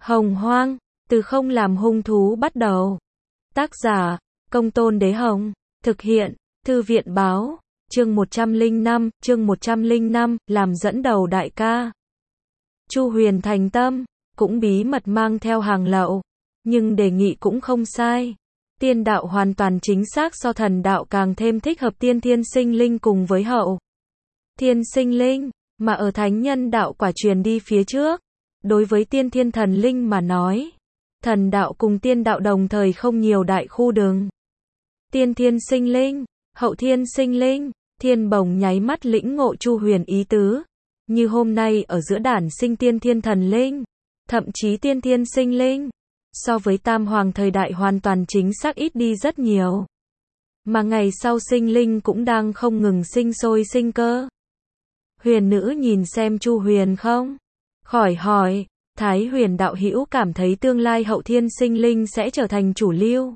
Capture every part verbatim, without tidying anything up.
Hồng Hoang, từ không làm hung thú bắt đầu. Tác giả, Công Tôn Đế Hồng. Thực hiện, Thư viện Báo. Chương một trăm lẻ năm, chương một trăm lẻ năm, làm dẫn đầu đại ca. Chu Huyền thành tâm, cũng bí mật mang theo hàng lậu, nhưng đề nghị cũng không sai. Tiên đạo hoàn toàn chính xác so thần đạo càng thêm thích hợp tiên thiên sinh linh cùng với hậu thiên sinh linh, mà ở thánh nhân đạo quả truyền đi phía trước. Đối với tiên thiên thần linh mà nói, thần đạo cùng tiên đạo đồng thời không nhiều đại khu đường. Tiên thiên sinh linh, hậu thiên sinh linh, Thiên Bồng nháy mắt lĩnh ngộ Chu Huyền ý tứ. Như hôm nay ở giữa đản sinh tiên thiên thần linh, thậm chí tiên thiên sinh linh, so với tam hoàng thời đại hoàn toàn chính xác ít đi rất nhiều. Mà ngày sau sinh linh cũng đang không ngừng sinh sôi sinh cơ. Huyền nữ nhìn xem Chu Huyền không? Khỏi hỏi, Thái Huyền đạo hữu cảm thấy tương lai hậu thiên sinh linh sẽ trở thành chủ lưu.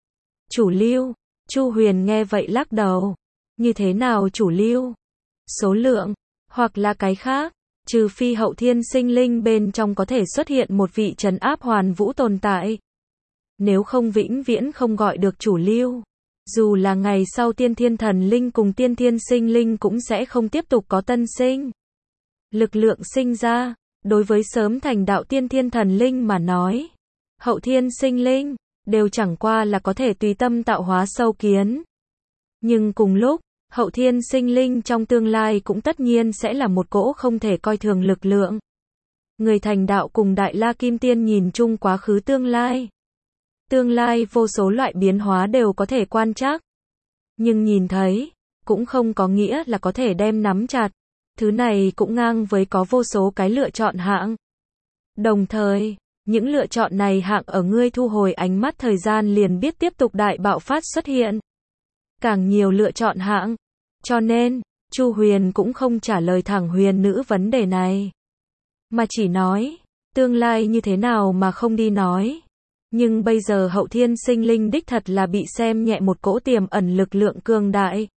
Chủ lưu? Chu Huyền nghe vậy lắc đầu. Như thế nào chủ lưu? Số lượng, hoặc là cái khác, trừ phi hậu thiên sinh linh bên trong có thể xuất hiện một vị trấn áp hoàn vũ tồn tại. Nếu không vĩnh viễn không gọi được chủ lưu. Dù là ngày sau tiên thiên thần linh cùng tiên thiên sinh linh cũng sẽ không tiếp tục có tân sinh. Lực lượng sinh ra, đối với sớm thành đạo tiên thiên thần linh mà nói, hậu thiên sinh linh, đều chẳng qua là có thể tùy tâm tạo hóa sâu kiến. Nhưng cùng lúc, hậu thiên sinh linh trong tương lai cũng tất nhiên sẽ là một cỗ không thể coi thường lực lượng. Người thành đạo cùng Đại La Kim Tiên nhìn chung quá khứ tương lai. Tương lai vô số loại biến hóa đều có thể quan trắc. Nhưng nhìn thấy, cũng không có nghĩa là có thể đem nắm chặt. Thứ này cũng ngang với có vô số cái lựa chọn hạng. Đồng thời, những lựa chọn này hạng ở ngươi thu hồi ánh mắt thời gian liền biết tiếp tục đại bạo phát xuất hiện. Càng nhiều lựa chọn hạng. Cho nên, Chu Huyền cũng không trả lời thẳng huyền nữ vấn đề này. Mà chỉ nói, tương lai như thế nào mà không đi nói. Nhưng bây giờ hậu thiên sinh linh đích thật là bị xem nhẹ một cỗ tiềm ẩn lực lượng cường đại.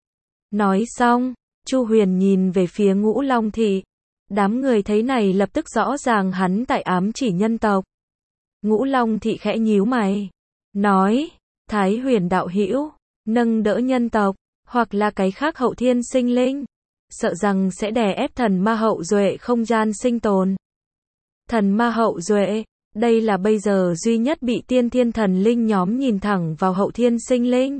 Nói xong, Chu Huyền nhìn về phía Ngũ Long Thị. Đám người thấy này lập tức rõ ràng hắn tại ám chỉ nhân tộc. Ngũ Long Thị khẽ nhíu mày. Nói, Thái Huyền đạo hữu, nâng đỡ nhân tộc, hoặc là cái khác hậu thiên sinh linh. Sợ rằng sẽ đè ép thần ma hậu duệ không gian sinh tồn. Thần ma hậu duệ, đây là bây giờ duy nhất bị tiên thiên thần linh nhóm nhìn thẳng vào hậu thiên sinh linh.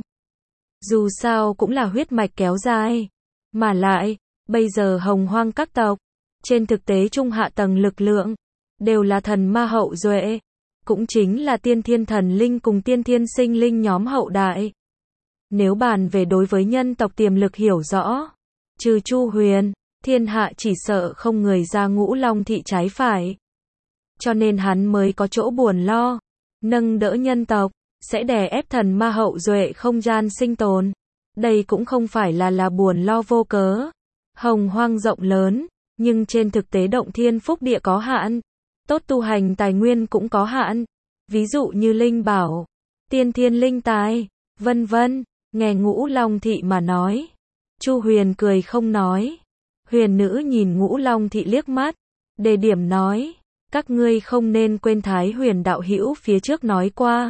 Dù sao cũng là huyết mạch kéo dài. Mà lại, bây giờ hồng hoang các tộc, trên thực tế trung hạ tầng lực lượng, đều là thần ma hậu duệ. Cũng chính là tiên thiên thần linh cùng tiên thiên sinh linh nhóm hậu đại. Nếu bàn về đối với nhân tộc tiềm lực hiểu rõ, trừ Chu Huyền, thiên hạ chỉ sợ không người ra Ngũ Long Thị trái phải. Cho nên hắn mới có chỗ buồn lo, nâng đỡ nhân tộc, sẽ đè ép thần ma hậu duệ không gian sinh tồn. Đây cũng không phải là là buồn lo vô cớ. Hồng hoang rộng lớn, nhưng trên thực tế động thiên phúc địa có hạn. Tốt tu hành tài nguyên cũng có hạn. Ví dụ như linh bảo, tiên thiên linh tài, vân vân. Nghe Ngũ Long Thị mà nói. Chu Huyền cười không nói. Huyền nữ nhìn Ngũ Long Thị liếc mắt. Đề điểm nói. Các ngươi không nên quên Thái Huyền đạo hữu phía trước nói qua.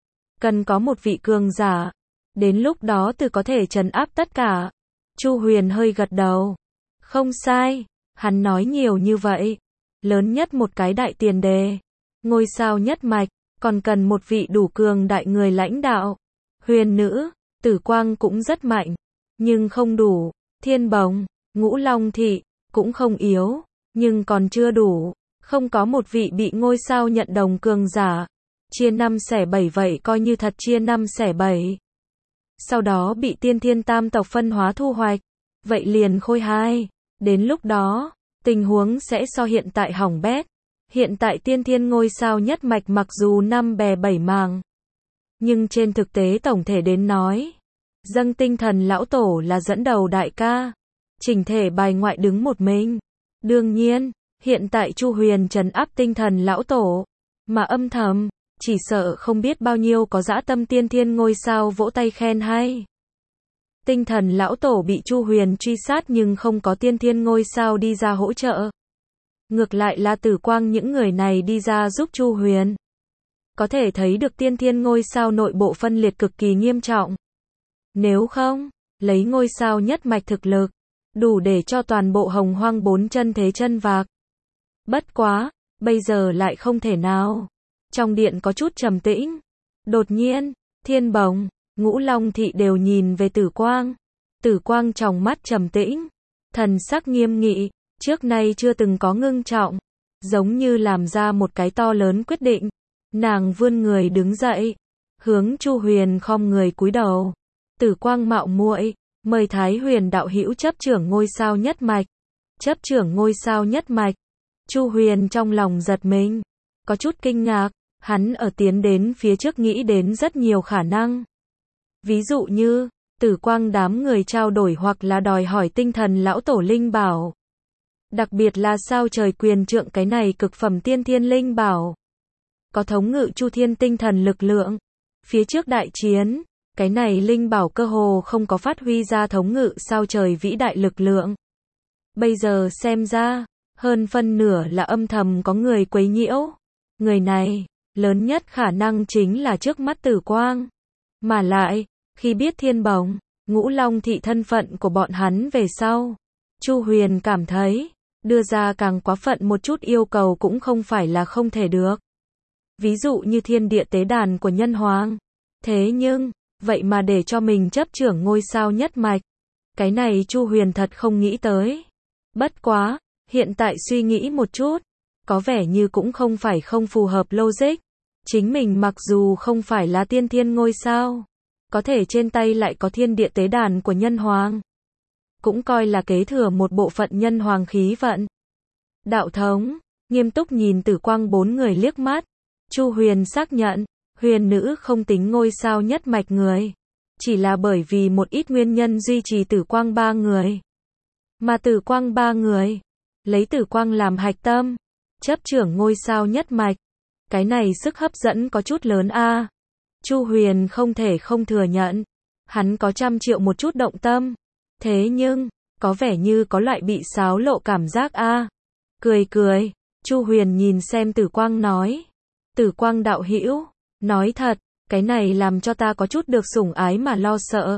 Cần có một vị cường giả. Đến lúc đó từ có thể trấn áp tất cả. Chu Huyền hơi gật đầu. Không sai. Hắn nói nhiều như vậy. Lớn nhất một cái đại tiền đề. Ngôi sao nhất mạch. Còn cần một vị đủ cường đại người lãnh đạo. Huyền nữ, Tử Quang cũng rất mạnh. Nhưng không đủ. Thiên Bồng, Ngũ Long Thị, cũng không yếu. Nhưng còn chưa đủ. Không có một vị bị ngôi sao nhận đồng cường giả. Chia năm xẻ bảy vậy coi như thật chia năm xẻ bảy. Sau đó bị tiên thiên tam tộc phân hóa thu hoạch. Vậy liền khôi hai. Đến lúc đó, tình huống sẽ so hiện tại hỏng bét. Hiện tại tiên thiên ngôi sao nhất mạch mặc dù năm bè bảy màng. Nhưng trên thực tế tổng thể đến nói. Dâng tinh thần lão tổ là dẫn đầu đại ca. Chỉnh thể bài ngoại đứng một mình. Đương nhiên, hiện tại Chu Huyền trấn áp tinh thần lão tổ. Mà âm thầm, chỉ sợ không biết bao nhiêu có dã tâm tiên thiên ngôi sao vỗ tay khen hay. Tinh thần lão tổ bị Chu Huyền truy sát nhưng không có tiên thiên ngôi sao đi ra hỗ trợ. Ngược lại là Tử Quang những người này đi ra giúp Chu Huyền. Có thể thấy được tiên thiên ngôi sao nội bộ phân liệt cực kỳ nghiêm trọng. Nếu không, lấy ngôi sao nhất mạch thực lực, đủ để cho toàn bộ Hồng Hoang bốn chân thế chân vạc. Bất quá, bây giờ lại không thể nào. Trong điện có chút trầm tĩnh. Đột nhiên, Thiên Bồng, Ngũ Long Thị đều nhìn về Tử Quang. Tử Quang trong mắt trầm tĩnh, thần sắc nghiêm nghị, trước nay chưa từng có ngưng trọng, giống như làm ra một cái to lớn quyết định. Nàng vươn người đứng dậy, hướng Chu Huyền khom người cúi đầu. Tử Quang mạo muội, mời Thái Huyền đạo hữu chấp trưởng ngôi sao nhất mạch. Chấp trưởng ngôi sao nhất mạch. Chu Huyền trong lòng giật mình, có chút kinh ngạc, hắn ở tiến đến phía trước nghĩ đến rất nhiều khả năng. Ví dụ như, Tử Quang đám người trao đổi hoặc là đòi hỏi tinh thần lão tổ linh bảo. Đặc biệt là sao trời quyền trượng cái này cực phẩm tiên thiên linh bảo. Có thống ngự chu thiên tinh thần lực lượng. Phía trước đại chiến, cái này linh bảo cơ hồ không có phát huy ra thống ngự sao trời vĩ đại lực lượng. Bây giờ xem ra, hơn phân nửa là âm thầm có người quấy nhiễu. Người này, lớn nhất khả năng chính là trước mắt Tử Quang. Mà lại, khi biết Thiên Bồng, Ngũ Long Thị thân phận của bọn hắn về sau, Chu Huyền cảm thấy, đưa ra càng quá phận một chút yêu cầu cũng không phải là không thể được. Ví dụ như thiên địa tế đàn của nhân hoàng. Thế nhưng, vậy mà để cho mình chấp trưởng ngôi sao nhất mạch. Cái này Chu Huyền thật không nghĩ tới. Bất quá, hiện tại suy nghĩ một chút, có vẻ như cũng không phải không phù hợp logic. Chính mình mặc dù không phải là tiên thiên ngôi sao, có thể trên tay lại có thiên địa tế đàn của nhân hoàng. Cũng coi là kế thừa một bộ phận nhân hoàng khí vận. Đạo thống, nghiêm túc nhìn Tử Quang bốn người liếc mắt. Chu Huyền xác nhận, Huyền nữ không tính ngôi sao nhất mạch người. Chỉ là bởi vì một ít nguyên nhân duy trì Tử Quang ba người. Mà Tử Quang ba người, lấy Tử Quang làm hạch tâm, chấp trưởng ngôi sao nhất mạch. Cái này sức hấp dẫn có chút lớn a. À. Chu Huyền không thể không thừa nhận, hắn có trăm triệu một chút động tâm. Thế nhưng, có vẻ như có loại bị xáo lộ cảm giác a. À. Cười cười, Chu Huyền nhìn xem Tử Quang nói. Tử Quang đạo hữu, nói thật, cái này làm cho ta có chút được sủng ái mà lo sợ.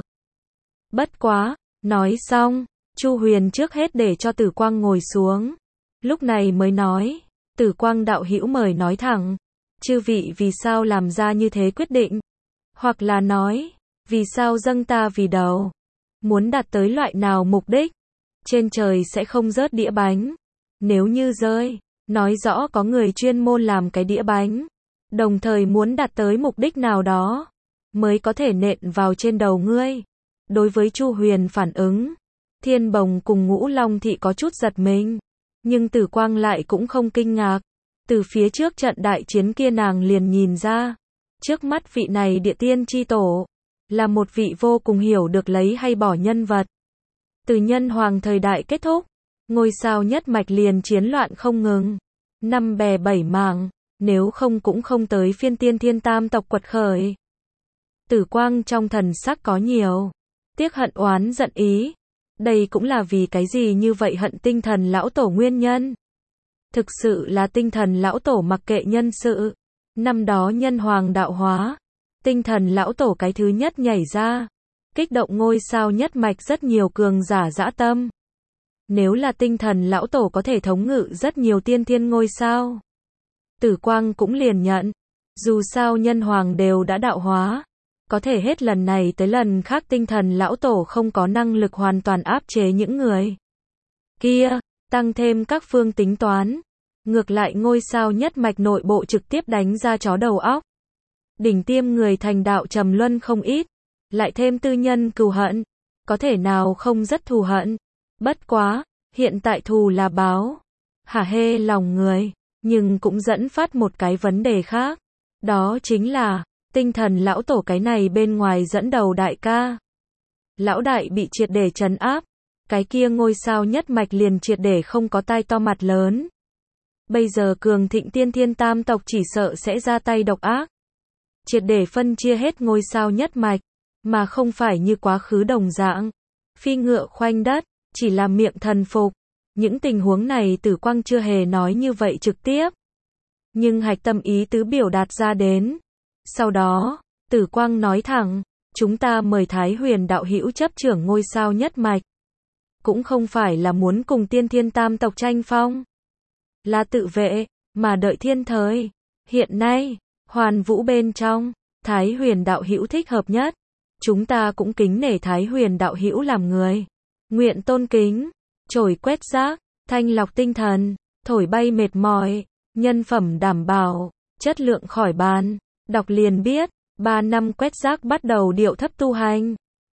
Bất quá, nói xong, Chu Huyền trước hết để cho Tử Quang ngồi xuống. Lúc này mới nói, Tử Quang đạo hữu mời nói thẳng. Chư vị vì sao làm ra như thế quyết định? Hoặc là nói, vì sao dâng ta vì đầu? Muốn đạt tới loại nào mục đích? Trên trời sẽ không rớt đĩa bánh. Nếu như rơi, nói rõ có người chuyên môn làm cái đĩa bánh. Đồng thời muốn đạt tới mục đích nào đó, mới có thể nện vào trên đầu ngươi. Đối với Chu Huyền phản ứng, Thiên Bồng cùng Ngũ Long Thị có chút giật mình. Nhưng Tử Quang lại cũng không kinh ngạc. Từ phía trước trận đại chiến kia nàng liền nhìn ra, trước mắt vị này địa tiên chi tổ, là một vị vô cùng hiểu được lấy hay bỏ nhân vật. Từ nhân hoàng thời đại kết thúc, ngôi sao nhất mạch liền chiến loạn không ngừng. Năm bè bảy mảng, nếu không cũng không tới phiên tiên thiên tam tộc quật khởi. Tử Quang trong thần sắc có nhiều tiếc hận oán giận ý. Đây cũng là vì cái gì như vậy hận tinh thần lão tổ nguyên nhân. Thực sự là tinh thần lão tổ mặc kệ nhân sự. Năm đó nhân hoàng đạo hóa, tinh thần lão tổ cái thứ nhất nhảy ra, kích động ngôi sao nhất mạch rất nhiều cường giả dã tâm. Nếu là tinh thần lão tổ có thể thống ngự rất nhiều tiên thiên ngôi sao, Tử Quang cũng liền nhận. Dù sao nhân hoàng đều đã đạo hóa, có thể hết lần này tới lần khác tinh thần lão tổ không có năng lực hoàn toàn áp chế những người kia, tăng thêm các phương tính toán. Ngược lại ngôi sao nhất mạch nội bộ trực tiếp đánh ra chó đầu óc. Đỉnh tiêm người thành đạo trầm luân không ít, lại thêm tư nhân cừu hận, có thể nào không rất thù hận. Bất quá, hiện tại thù là báo, hả hê lòng người, nhưng cũng dẫn phát một cái vấn đề khác. Đó chính là, tinh thần lão tổ cái này bên ngoài dẫn đầu đại ca. Lão đại bị triệt để trấn áp, cái kia ngôi sao nhất mạch liền triệt để không có tai to mặt lớn. Bây giờ cường thịnh tiên thiên tam tộc chỉ sợ sẽ ra tay độc ác. Triệt để phân chia hết ngôi sao nhất mạch, mà không phải như quá khứ đồng dạng. Phi ngựa khoanh đất, chỉ là miệng thần phục. Những tình huống này Tử Quang chưa hề nói như vậy trực tiếp, nhưng hạch tâm ý tứ biểu đạt ra đến. Sau đó, Tử Quang nói thẳng, chúng ta mời Thái Huyền đạo hữu chấp trưởng ngôi sao nhất mạch, cũng không phải là muốn cùng Tiên Thiên Tam tộc tranh phong, là tự vệ, mà đợi thiên thời. Hiện nay, Hoàn Vũ bên trong, Thái Huyền đạo hữu thích hợp nhất. Chúng ta cũng kính nể Thái Huyền đạo hữu làm người. Nguyện tôn kính, chổi quét rác, thanh lọc tinh thần, thổi bay mệt mỏi, nhân phẩm đảm bảo, chất lượng khỏi bàn. Đọc liền biết, ba năm quét rác bắt đầu điệu thấp tu hành.